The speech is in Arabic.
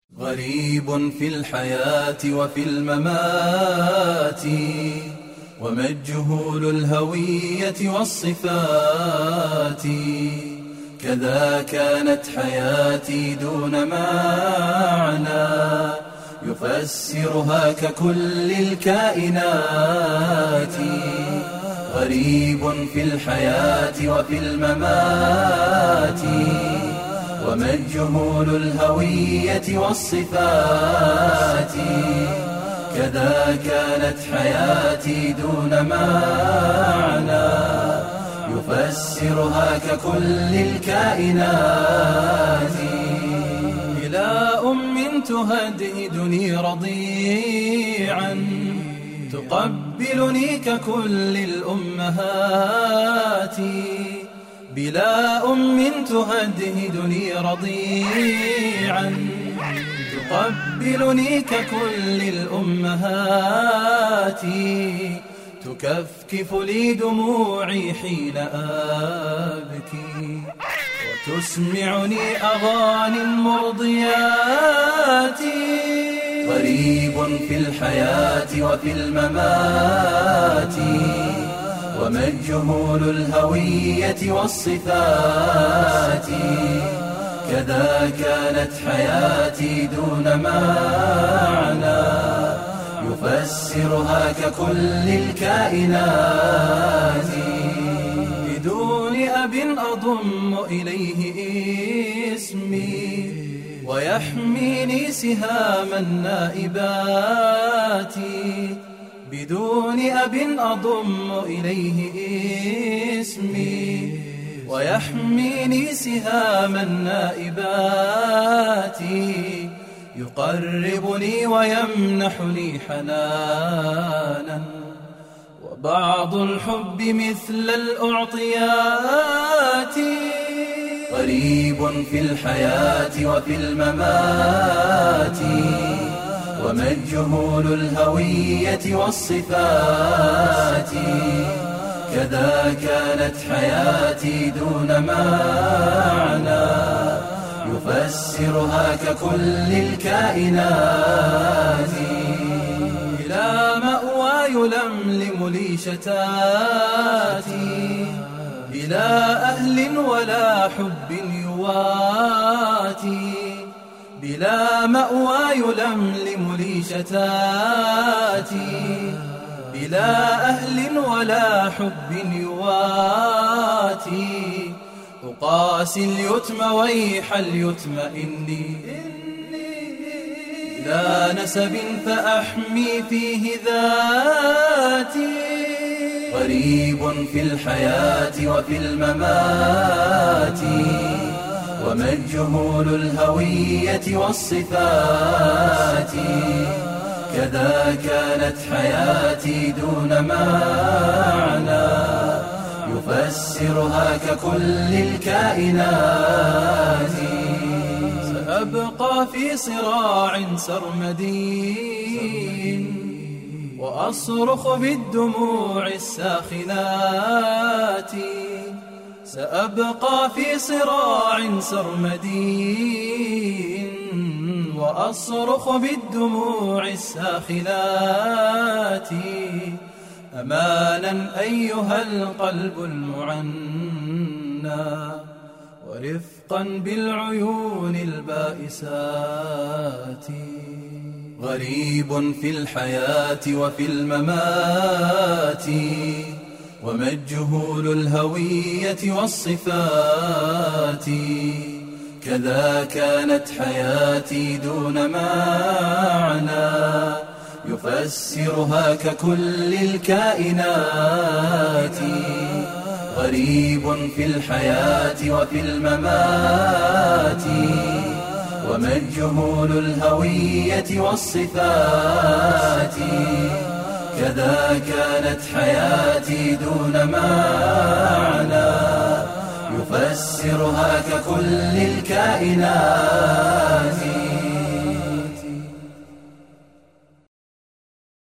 غريب في الحياة وفي الممات، ومجهول الهوية والصفات. كذا كانت حياتي دون معنى يفسرها ككل الكائنات. غريب في الحياة وفي الممات، ومجهول الهوية والصفات. كذا كانت حياتي دون معنى يفسرها ككل الكائنات. إلى تهدهدني رضيعا، تقبلني ككل الأمهات. بلا تهدهدني رضيعا، تقبلني ككل الأمهات. تكفكف لي دموعي حين أبكي، وتسمعني أغاني مرضيات. غريب في الحياة وفي الممات، ومجهول الهوية والصفات. كذا كانت حياتي دون معنى يفسرها ككل الكائنات. بدون أب أضم إليه اسمي، ويحميني سهام النائبات. بدون أب أضم إليه اسمي، ويحميني سهام النائبات. يقربني ويمنحني حنانا، وبعض الحب مثل الأعطيات. غريب في الحياة وفي الممات، ومجهول الهوية والصفات. كذا كانت حياتي دون معنى يفسرها ككل الكائنات. إلى مأوى يلملم لي شتاتي، إلى أهل ولا حب يواتي. بلا مأوى يلملم لي شتاتي، بلا أهل ولا حب يواتي. أقاسي اليتم ويح اليتم إني لا نسب فأحمي فيه ذاتي. غريب في الحياة وفي الممات، ومجهول الهوية والصفات. كذا كانت حياتي دون معنى يفسرها ككل الكائنات. سأبقى في صراع سرمدي، وأصرخ بالدموع الساخنات. سأبقى في صراع سرمدي، وأصرخ بالدموع الساخنات. أمانا أيها القلب المعنى، ورفقا بالعيون البائسات. غريب في الحياة وفي الممات، ومجهول الهوية والصفات. كذا كانت حياتي دون معنى يفسرها ككل الكائنات. غريب في الحياة وفي الممات، ومجهول الهوية والصفات. كذا كانت حياتي دون معنى يفسرها ككل الكائنات.